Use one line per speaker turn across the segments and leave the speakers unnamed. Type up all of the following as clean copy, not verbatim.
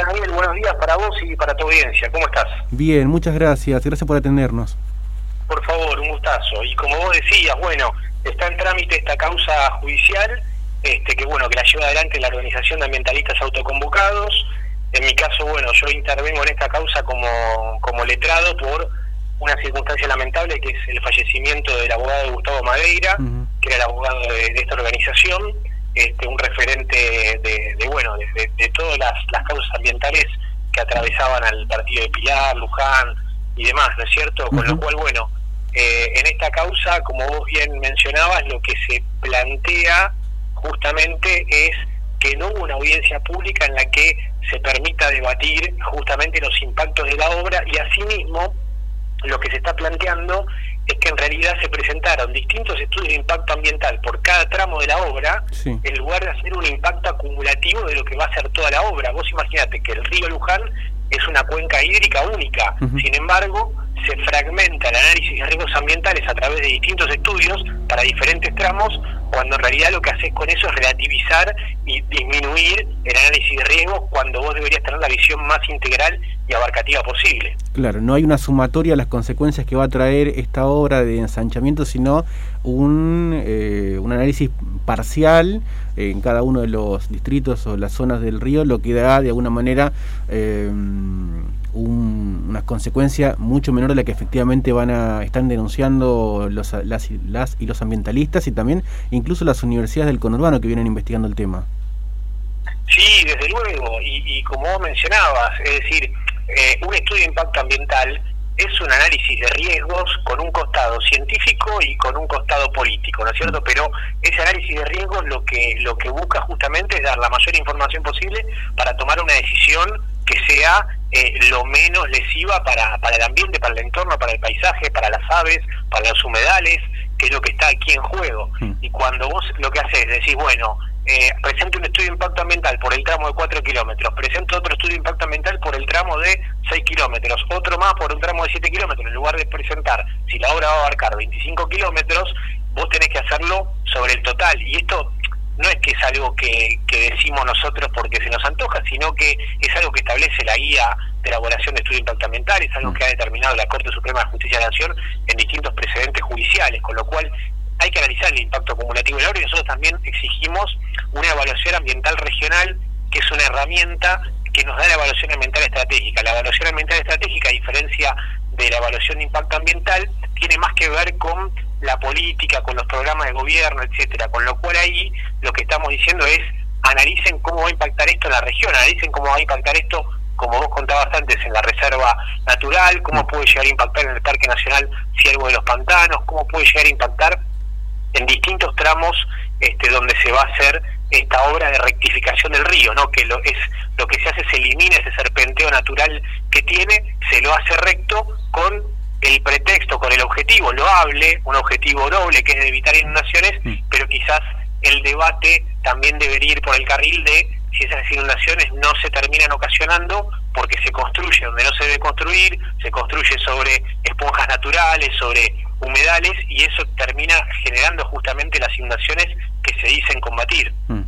Daniel? Buenos días para vos y para tu audiencia. ¿Cómo estás?
Bien, muchas gracias. Gracias por atendernos.
Por favor, un gustazo. Y como vos decías, bueno, está en trámite esta causa judicial, que la lleva adelante la Organización de Ambientalistas Autoconvocados. En mi caso, yo intervengo en esta causa como letrado por una circunstancia lamentable, que es el fallecimiento del abogado Gustavo Madeira, que era el abogado de esta organización, un referente de todas las causas ambientales que atravesaban al partido de Pilar, Luján y demás, ¿no es cierto? Con lo cual, en esta causa, como vos bien mencionabas, lo que se plantea justamente es que no hubo una audiencia pública en la que se permita debatir justamente los impactos de la obra, y asimismo lo que se está planteando es que en realidad se presentaron distintos estudios de impacto ambiental por cada tramo de la obra, sí, en lugar de hacer un impacto acumulativo de lo que va a ser toda la obra. Vos imaginate que el río Luján es una cuenca hídrica única, sin embargo se fragmenta el análisis de riesgos ambientales a través de distintos estudios para diferentes tramos, cuando en realidad lo que haces con eso es relativizar y disminuir el análisis de riesgos, cuando vos deberías tener la visión más integral y abarcativa posible.
Claro, no hay una sumatoria a las consecuencias que va a traer esta obra de ensanchamiento, sino un análisis parcial en cada uno de los distritos o las zonas del río, lo que da de alguna manera una consecuencia mucho menor de la que efectivamente están denunciando las y los ambientalistas, y también incluso las universidades del conurbano que vienen investigando el tema.
Sí, desde luego, y como vos mencionabas, es decir, un estudio de impacto ambiental es un análisis de riesgos con un costado científico y con un costado político, ¿no es cierto? Pero ese análisis de riesgos lo que busca justamente es dar la mayor información posible para tomar una decisión que sea lo menos lesiva para el ambiente, para el entorno, para el paisaje, para las aves, para los humedales, que es lo que está aquí en juego. Y cuando vos lo que haces es decir, presento un estudio de impacto ambiental por el tramo de 4 kilómetros, presento otro estudio de impacto ambiental por el tramo de 6 kilómetros, otro más por un tramo de 7 kilómetros, en lugar de presentar, si la obra va a abarcar 25 kilómetros, vos tenés que hacerlo sobre el total. Y esto no es que es algo que decimos nosotros porque se nos antoja, sino que es algo que establece la guía de elaboración de estudio de impacto ambiental, es algo que ha determinado la Corte Suprema de Justicia de la Nación en distintos precedentes judiciales, con lo cual hay que analizar el impacto acumulativo de la obra, y nosotros también exigimos una evaluación ambiental regional, que es una herramienta que nos da la evaluación ambiental estratégica. La evaluación ambiental estratégica, a diferencia de la evaluación de impacto ambiental, tiene más que ver con la política, con los programas de gobierno, etcétera, con lo cual ahí lo que estamos diciendo es: analicen cómo va a impactar esto en la región, analicen cómo va a impactar esto, como vos contabas antes, en la reserva natural, cómo puede llegar a impactar en el Parque Nacional Ciervo de los Pantanos, cómo puede llegar a impactar en distintos tramos donde se va a hacer esta obra de rectificación del río, ¿no? Que lo que se hace es elimina ese serpenteo natural que tiene, se lo hace recto con el pretexto, con el objetivo loable, un objetivo noble, que es de evitar inundaciones, pero quizás el debate también debería ir por el carril de si esas inundaciones no se terminan ocasionando porque se construye donde no se debe construir, se construye sobre esponjas naturales, sobre humedales, y eso termina generando justamente las inundaciones que se dicen combatir.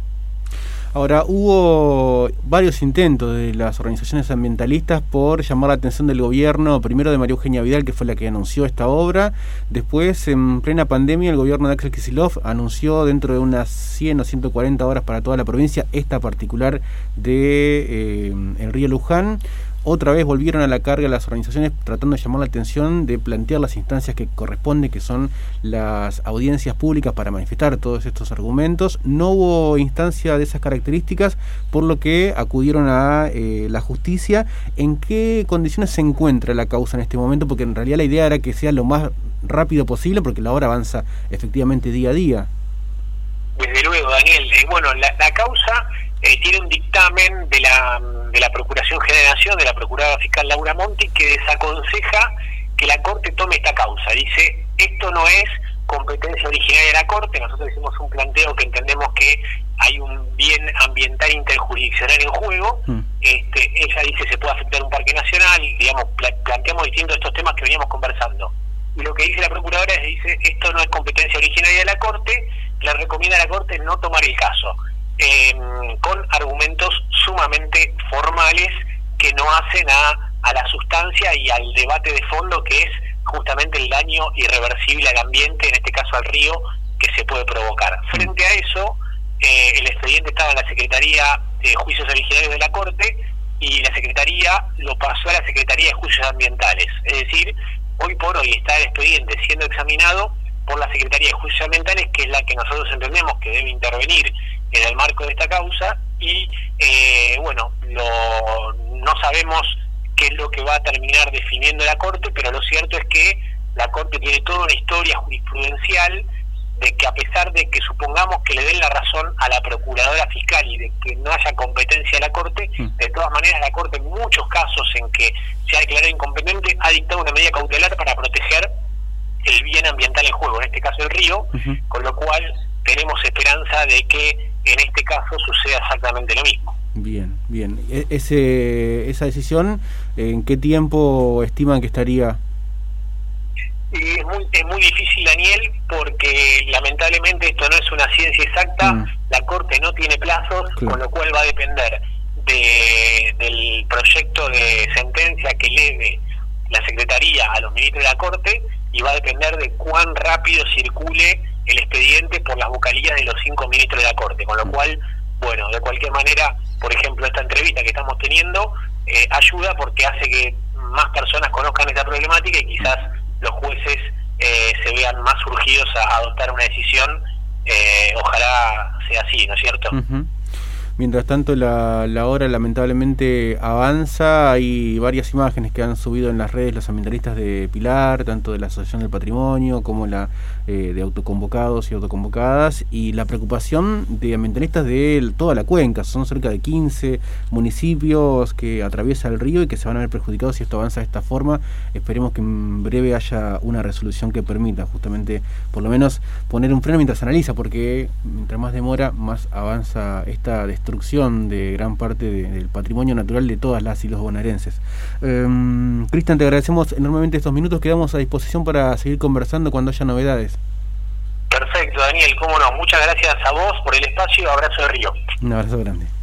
Ahora, hubo varios intentos de las organizaciones ambientalistas por llamar la atención del gobierno, primero de María Eugenia Vidal, que fue la que anunció esta obra. Después, en plena pandemia, el gobierno de Axel Kicillof anunció dentro de unas 100 o 140 horas para toda la provincia, esta particular de el río Luján. Otra vez volvieron a la carga las organizaciones tratando de llamar la atención, de plantear las instancias que corresponden, que son las audiencias públicas para manifestar todos estos argumentos. No hubo instancia de esas características, por lo que acudieron a la justicia. ¿En qué condiciones se encuentra la causa en este momento? Porque en realidad la idea era que sea lo más rápido posible, porque la obra avanza efectivamente día a día.
Desde luego, Daniel. La causa tiene un dictamen de la Procuración General de la Nación, de la Procuradora Fiscal Laura Monti, que desaconseja que la Corte tome esta causa. Dice, esto no es competencia originaria de la Corte, nosotros hicimos un planteo que entendemos que hay un bien ambiental interjurisdiccional en juego. Ella dice se puede afectar un parque nacional, y planteamos distintos estos temas que veníamos conversando. Y lo que dice la Procuradora es, dice, esto no es competencia originaria de la Corte, le recomienda a la Corte no tomar el caso. Con argumentos sumamente formales que no hacen a la sustancia y al debate de fondo, que es justamente el daño irreversible al ambiente, en este caso al río, que se puede provocar. Frente a eso, el expediente estaba en la Secretaría de Juicios Originarios de la Corte, y la Secretaría lo pasó a la Secretaría de Juicios Ambientales. Es decir, hoy por hoy está el expediente siendo examinado por la Secretaría de Juicios Ambientales, que es la que nosotros entendemos que debe intervenir en el marco de esta causa, y no sabemos qué es lo que va a terminar definiendo la Corte, pero lo cierto es que la Corte tiene toda una historia jurisprudencial de que, a pesar de que supongamos que le den la razón a la Procuradora Fiscal y de que no haya competencia de la Corte, de todas maneras la Corte, en muchos casos en que se ha declarado incompetente, ha dictado una medida cautelar para proteger el bien ambiental en juego, en este caso el río, con lo cual tenemos esperanza de que en este caso suceda exactamente lo mismo.
Bien. Esa decisión, ¿en qué tiempo estiman que estaría?
Y es muy difícil, Daniel, porque lamentablemente esto no es una ciencia exacta. La Corte no tiene plazos, con lo cual va a depender del proyecto de sentencia que eleve la Secretaría a los ministros de la Corte, y va a depender de cuán rápido circule el expediente por las vocalías de los 5 ministros de la Corte, con lo cual, bueno, de cualquier manera, por ejemplo, esta entrevista que estamos teniendo ayuda porque hace que más personas conozcan esta problemática y quizás los jueces se vean más urgidos a adoptar una decisión. Ojalá sea así, ¿no es cierto?
Mientras tanto, la hora lamentablemente avanza. Hay varias imágenes que han subido en las redes los ambientalistas de Pilar, tanto de la Asociación del Patrimonio como la de autoconvocados y autoconvocadas, y la preocupación de ambientalistas de toda la cuenca. Son cerca de 15 municipios que atraviesa el río y que se van a ver perjudicados si esto avanza de esta forma. Esperemos que en breve haya una resolución que permita justamente, por lo menos, poner un freno mientras se analiza, porque mientras más demora, más avanza esta destrucción de gran parte del patrimonio natural de todas las y los bonaerenses. Cristian, te agradecemos enormemente estos minutos. Quedamos a disposición para seguir conversando cuando haya novedades.
Perfecto, Daniel, cómo no. Muchas gracias a vos por el espacio. Abrazo de Río.
Un abrazo grande.